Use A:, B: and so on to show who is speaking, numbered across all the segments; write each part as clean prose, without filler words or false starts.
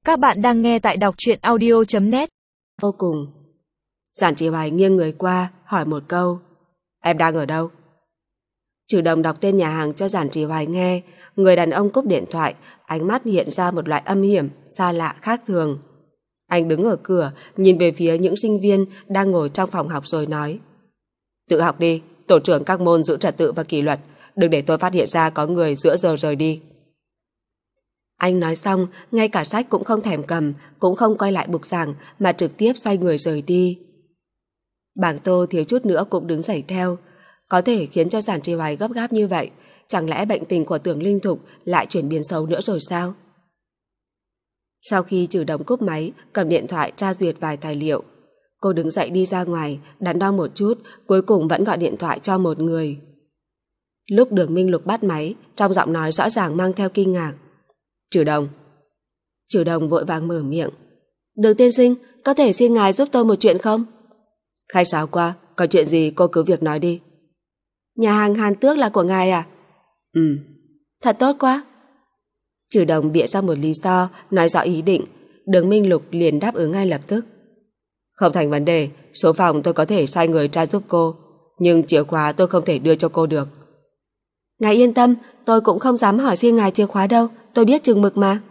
A: Các bạn đang nghe tại đọc truyện audio.net.
B: Vô cùng. Giản Trì Hoài nghiêng người qua, hỏi một câu. Em đang ở đâu? Trừ Đồng đọc tên nhà hàng cho Giản Trì Hoài nghe. Người đàn ông cúp điện thoại, ánh mắt hiện ra một loại âm hiểm, xa lạ khác thường. Anh đứng ở cửa, nhìn về phía những sinh viên đang ngồi trong phòng học rồi nói. Tự học đi, tổ trưởng các môn giữ trật tự và kỷ luật. Đừng để tôi phát hiện ra có người giữa giờ rời đi. Anh nói xong, ngay cả sách cũng không thèm cầm, cũng không quay lại bục giảng mà trực tiếp xoay người rời đi. Bảng Tô thiếu chút nữa cũng đứng dậy theo. Có thể khiến cho Giản Trì Hoài gấp gáp như vậy, chẳng lẽ bệnh tình của Tưởng Linh Thục lại chuyển biến xấu nữa rồi sao? Sau khi Trừ Đồng cúp máy, cầm điện thoại tra duyệt vài tài liệu, cô đứng dậy đi ra ngoài, đắn đo một chút, cuối cùng vẫn gọi điện thoại cho một người. Lúc Đường Minh Lục bắt máy, trong giọng nói rõ ràng mang theo kinh ngạc. Trừ Đồng. Trừ Đồng vội vàng mở miệng. Đường tiên sinh, có thể xin ngài giúp tôi một chuyện không? Khách sáo qua, có chuyện gì cô cứ việc nói đi. Nhà hàng Hàn Tước là của ngài à? Ừ. Thật tốt quá. Trừ Đồng bịa ra một lý do, nói rõ ý định. Đường Minh Lục liền đáp ứng ngay lập tức. Không thành vấn đề, số phòng tôi có thể sai người tra giúp cô, nhưng chìa khóa tôi không thể đưa cho cô được. Ngài yên tâm, tôi cũng không dám hỏi xin ngài chìa khóa đâu, tôi biết chừng mực mà.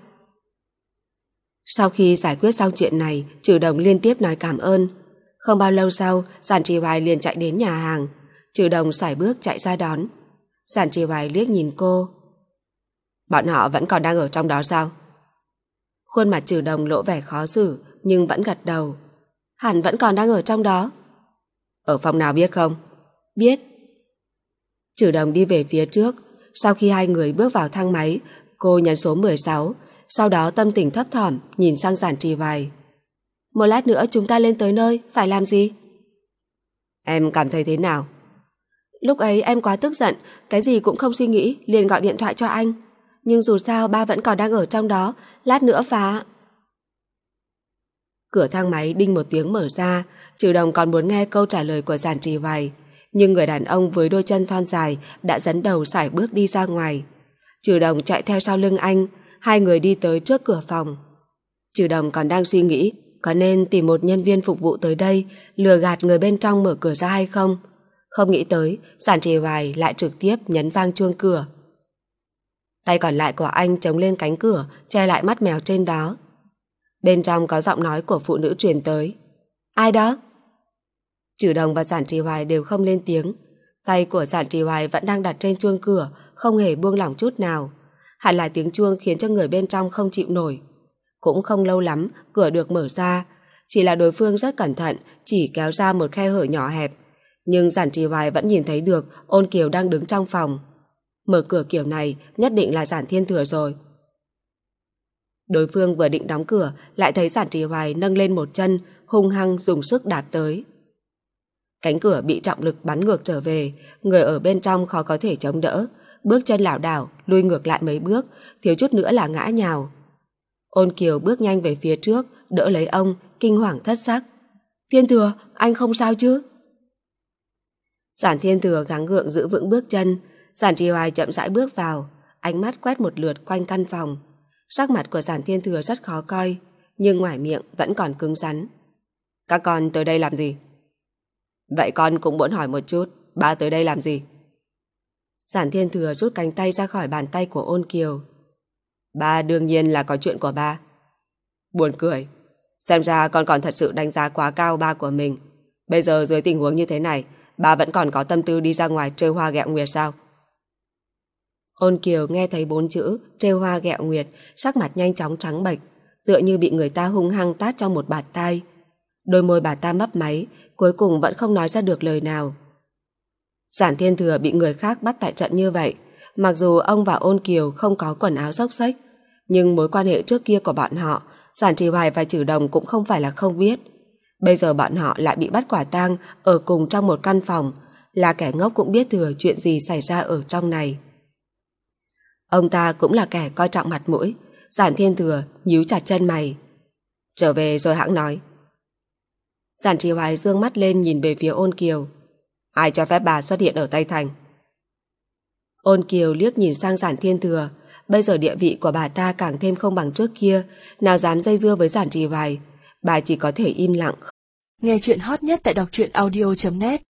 B: Sau khi giải quyết xong chuyện này, Trừ Đồng liên tiếp nói cảm ơn. Không bao lâu sau, Giản Trì Hoài liền chạy đến nhà hàng. Trừ Đồng sải bước chạy ra đón. Giản Trì Hoài liếc nhìn cô. Bọn họ vẫn còn đang ở trong đó sao? Khuôn mặt Trừ Đồng lộ vẻ khó xử, nhưng vẫn gật đầu. Hẳn vẫn còn đang ở trong đó. Ở phòng nào biết không? Biết. Trừ Đồng đi về phía trước. Sau khi hai người bước vào thang máy, cô nhấn số 16, sau đó tâm tình thấp thỏm nhìn sang Giản Trì Hoài. Một lát nữa chúng ta lên tới nơi, phải làm gì? Em cảm thấy thế nào? Lúc ấy em quá tức giận, cái gì cũng không suy nghĩ, liền gọi điện thoại cho anh. Nhưng dù sao ba vẫn còn đang ở trong đó, lát nữa phá. Cửa thang máy đinh một tiếng mở ra. Trừ Đồng còn muốn nghe câu trả lời của Giản Trì Hoài, nhưng người đàn ông với đôi chân thon dài đã dẫn đầu sải bước đi ra ngoài. Trừ Đồng chạy theo sau lưng anh. Hai người đi tới trước cửa phòng. Trừ Đồng còn đang suy nghĩ có nên tìm một nhân viên phục vụ tới đây lừa gạt người bên trong mở cửa ra hay không. Không nghĩ tới Giản Trì Hoài lại trực tiếp nhấn vang chuông cửa. Tay còn lại của anh chống lên cánh cửa, che lại mắt mèo trên đó. Bên trong có giọng nói của phụ nữ truyền tới. Ai đó? Trừ Đồng và Giản Trì Hoài đều không lên tiếng. Tay của Giản Trì Hoài vẫn đang đặt trên chuông cửa, không hề buông lỏng chút nào. Hẳn là tiếng chuông khiến cho người bên trong không chịu nổi. Cũng không lâu lắm, cửa được mở ra. Chỉ là đối phương rất cẩn thận, chỉ kéo ra một khe hở nhỏ hẹp. Nhưng Giản Trì Hoài vẫn nhìn thấy được Ôn Kiều đang đứng trong phòng. Mở cửa kiểu này nhất định là Giản Thiên Thừa rồi. Đối phương vừa định đóng cửa, lại thấy Giản Trì Hoài nâng lên một chân, hung hăng dùng sức đạp tới. Cánh cửa bị trọng lực bắn ngược trở về, người ở bên trong khó có thể chống đỡ, bước chân lảo đảo, lui ngược lại mấy bước, thiếu chút nữa là ngã nhào. Ôn Kiều bước nhanh về phía trước, đỡ lấy ông, kinh hoàng thất sắc. Thiên Thừa, anh không sao chứ? Giản Thiên Thừa gắng gượng giữ vững bước chân. Giản Trì Hoài chậm rãi bước vào, ánh mắt quét một lượt quanh căn phòng. Sắc mặt của Giản Thiên Thừa rất khó coi, nhưng ngoài miệng vẫn còn cứng rắn. Các con tới đây làm gì? Vậy con cũng muốn hỏi một chút, ba tới đây làm gì? Giản Thiên Thừa rút cánh tay ra khỏi bàn tay của Ôn Kiều. Ba đương nhiên là có chuyện của ba. Buồn cười, xem ra con còn thật sự đánh giá quá cao ba của mình. Bây giờ dưới tình huống như thế này, ba vẫn còn có tâm tư đi ra ngoài trêu hoa ghẹo nguyệt sao? Ôn Kiều nghe thấy 4 chữ trêu hoa ghẹo nguyệt, sắc mặt nhanh chóng trắng bệch, tựa như bị người ta hung hăng tát trong một bạt tai. Đôi môi bà ta mấp máy, cuối cùng vẫn không nói ra được lời nào. Giản Thiên Thừa bị người khác bắt tại trận như vậy, mặc dù ông và Ôn Kiều không có quần áo xốc xếch, nhưng mối quan hệ trước kia của bọn họ, Giản Trì Hoài và Trừ Đồng cũng không phải là không biết. Bây giờ bọn họ lại bị bắt quả tang ở cùng trong một căn phòng, là kẻ ngốc cũng biết thừa chuyện gì xảy ra ở trong này. Ông ta cũng là kẻ coi trọng mặt mũi. Giản Thiên Thừa nhíu chặt chân mày. Trở về rồi hãng nói. Giản Trì Hoài dương mắt lên nhìn về phía Ôn Kiều. Ai cho phép bà xuất hiện ở Tây Thành? Ôn Kiều liếc nhìn sang Giản Thiên Thừa, Bây giờ địa vị của bà ta càng thêm không bằng trước kia, nào dám dây dưa với Giản Trì Hoài. Bà chỉ có thể im lặng.
A: Nghe chuyện hot nhất tại đọc truyện audio.net